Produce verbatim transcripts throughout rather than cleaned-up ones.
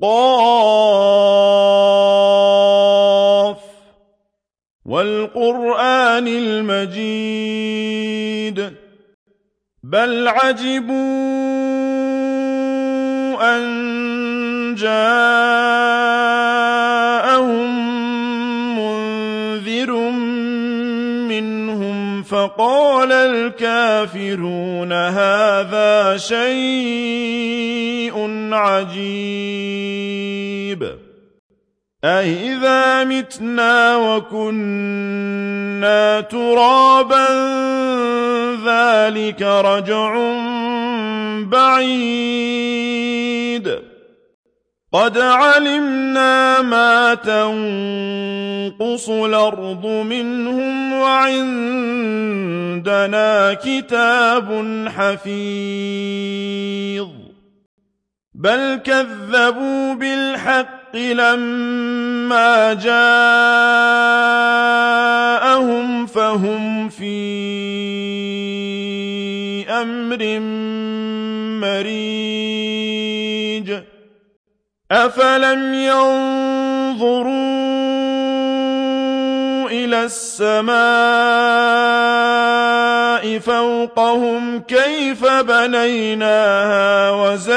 قاف والقرآن المجيد بل عجبوا أن جاءهم منذر منهم فقال الكافرون هذا شيء عجيب أإذا متنا وكنا ترابا ذلك رجع بعيد قد علمنا ما تنقص الأرض منهم وعندنا كتاب حفيظ بل كذبوا بالحق لما جاءهم فهم في أمر مريج أفلم ينظروا إلى السماء فوقهم كيف بنيناها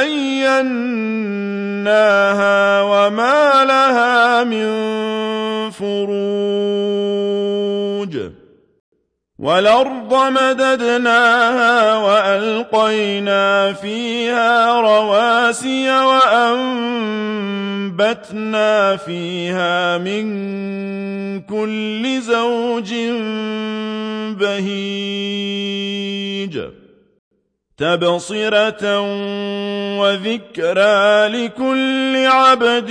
وزيناها وما لها من فروج والأرض مددناها وألقينا فيها رواسي وأنبتنا فيها من كل زوج بهيج تبصرة وذكرى لكل عبد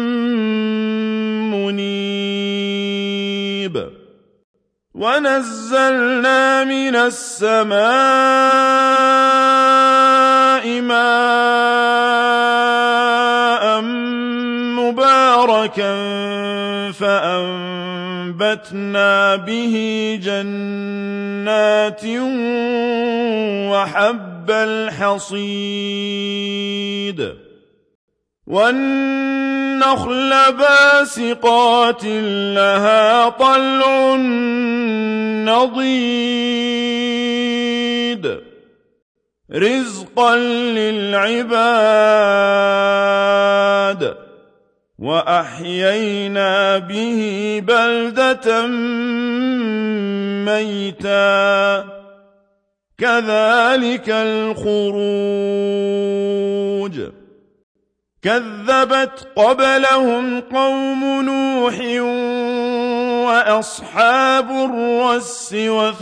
منيب ونزلنا من السماء ماء مباركا فأنبتنا به جنات وحب الحصيد والنخل باسقات لها طلع نضيد رزقا للعباد وأحيينا به بلدة ميتا كذلك الخروج كذبت قبلهم قوم نوح وأصحاب الرس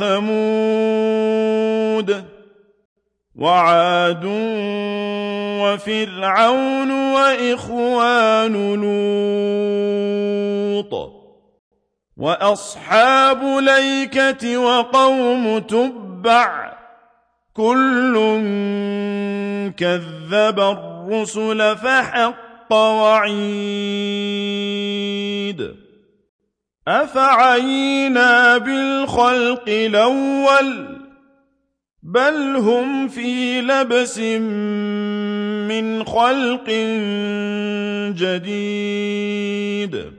وثمود وعاد وفرعون وإخوان لوط وأصحاب الأيكة وقوم تبع كل كذب الرسل فحق وعيد أفعينا بالخلق الأول بل هم في لبس من خلق جديد